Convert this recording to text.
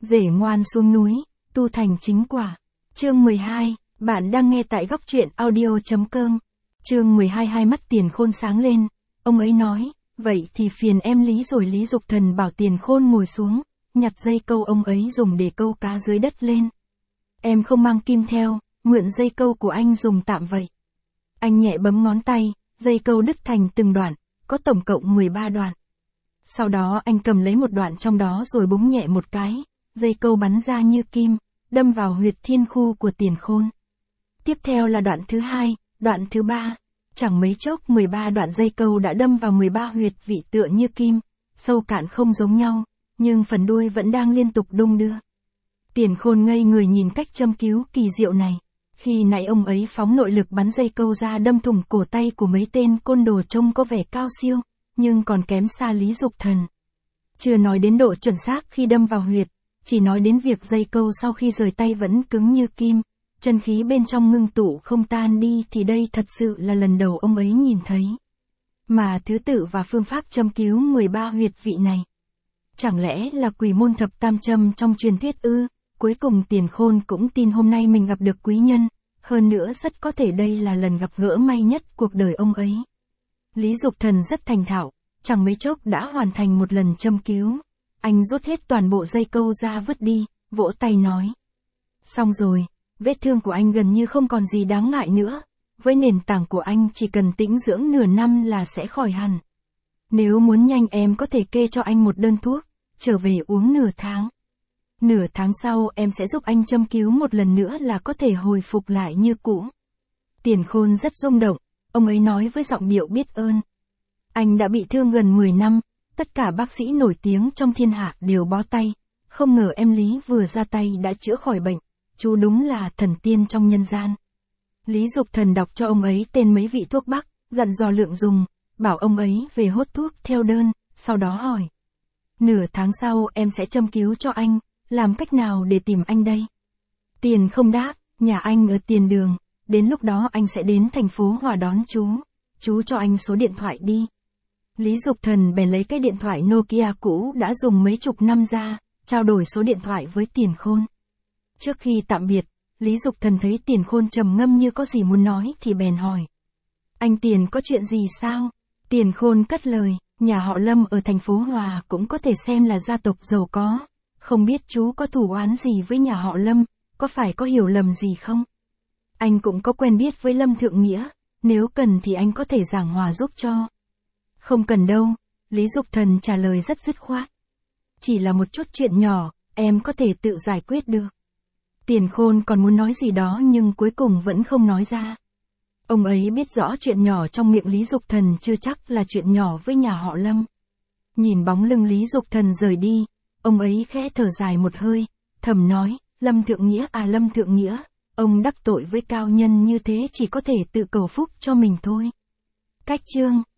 Rể ngoan xuống núi, tu thành chính quả. Chương 12, bạn đang nghe tại góc truyện audio.com. Chương 12 hai mắt Tiền Khôn sáng lên, ông ấy nói, vậy thì phiền em Lý rồi. Lý Dục Thần bảo Tiền Khôn ngồi xuống, nhặt dây câu ông ấy dùng để câu cá dưới đất lên. Em không mang kim theo, mượn dây câu của anh dùng tạm vậy. Anh nhẹ bấm ngón tay, dây câu đứt thành từng đoạn, có tổng cộng 13 đoạn. Sau đó anh cầm lấy một đoạn trong đó rồi búng nhẹ một cái, dây câu bắn ra như kim, đâm vào huyệt thiên khu của Tiền Khôn. Tiếp theo là đoạn thứ hai, đoạn thứ ba. Chẳng mấy chốc 13 đoạn dây câu đã đâm vào 13 huyệt vị tựa như kim, sâu cạn không giống nhau, nhưng phần đuôi vẫn đang liên tục đung đưa. Tiền Khôn ngây người nhìn cách châm cứu kỳ diệu này. Khi nãy ông ấy phóng nội lực bắn dây câu ra đâm thủng cổ tay của mấy tên côn đồ trông có vẻ cao siêu, nhưng còn kém xa Lý Dục Thần. Chưa nói đến độ chuẩn xác khi đâm vào huyệt, chỉ nói đến việc dây câu sau khi rời tay vẫn cứng như kim, chân khí bên trong ngưng tụ không tan đi thì đây thật sự là lần đầu ông ấy nhìn thấy. Mà thứ tự và phương pháp châm cứu 13 huyệt vị này, chẳng lẽ là quỷ môn thập tam châm trong truyền thuyết ư? Cuối cùng Tiền Khôn cũng tin hôm nay mình gặp được quý nhân, hơn nữa rất có thể đây là lần gặp gỡ may nhất cuộc đời ông ấy. Lý Dục Thần rất thành thạo, chẳng mấy chốc đã hoàn thành một lần châm cứu. Anh rút hết toàn bộ dây câu ra vứt đi, vỗ tay nói. Xong rồi, vết thương của anh gần như không còn gì đáng ngại nữa. Với nền tảng của anh chỉ cần tĩnh dưỡng nửa năm là sẽ khỏi hẳn. Nếu muốn nhanh em có thể kê cho anh một đơn thuốc, trở về uống nửa tháng. Nửa tháng sau em sẽ giúp anh châm cứu một lần nữa là có thể hồi phục lại như cũ. Tiền Khôn rất rung động, ông ấy nói với giọng điệu biết ơn. Anh đã bị thương gần 10 năm, tất cả bác sĩ nổi tiếng trong thiên hạ đều bó tay. Không ngờ em Lý vừa ra tay đã chữa khỏi bệnh, chú đúng là thần tiên trong nhân gian. Lý Dục Thần đọc cho ông ấy tên mấy vị thuốc bắc, dặn dò lượng dùng, bảo ông ấy về hốt thuốc theo đơn, sau đó hỏi. Nửa tháng sau em sẽ châm cứu cho anh, làm cách nào để tìm anh đây? Tiền không đáp, nhà anh ở tiền đường, đến lúc đó anh sẽ đến thành phố Hòa đón chú cho anh số điện thoại đi. Lý Dục Thần bèn lấy cái điện thoại Nokia cũ đã dùng mấy chục năm ra, trao đổi số điện thoại với Tiền Khôn. Trước khi tạm biệt, Lý Dục Thần thấy Tiền Khôn trầm ngâm như có gì muốn nói thì bèn hỏi. Anh Tiền có chuyện gì sao? Tiền Khôn cất lời, nhà họ Lâm ở thành phố Hòa cũng có thể xem là gia tộc giàu có. Không biết chú có thù oán gì với nhà họ Lâm, có phải có hiểu lầm gì không? Anh cũng có quen biết với Lâm Thượng Nghĩa, nếu cần thì anh có thể giảng hòa giúp cho. Không cần đâu, Lý Dục Thần trả lời rất dứt khoát. Chỉ là một chút chuyện nhỏ, em có thể tự giải quyết được. Tiền Khôn còn muốn nói gì đó nhưng cuối cùng vẫn không nói ra. Ông ấy biết rõ chuyện nhỏ trong miệng Lý Dục Thần chưa chắc là chuyện nhỏ với nhà họ Lâm. Nhìn bóng lưng Lý Dục Thần rời đi, ông ấy khẽ thở dài một hơi, thầm nói, Lâm Thượng Nghĩa à Lâm Thượng Nghĩa, ông đắc tội với cao nhân như thế chỉ có thể tự cầu phúc cho mình thôi. Cách chương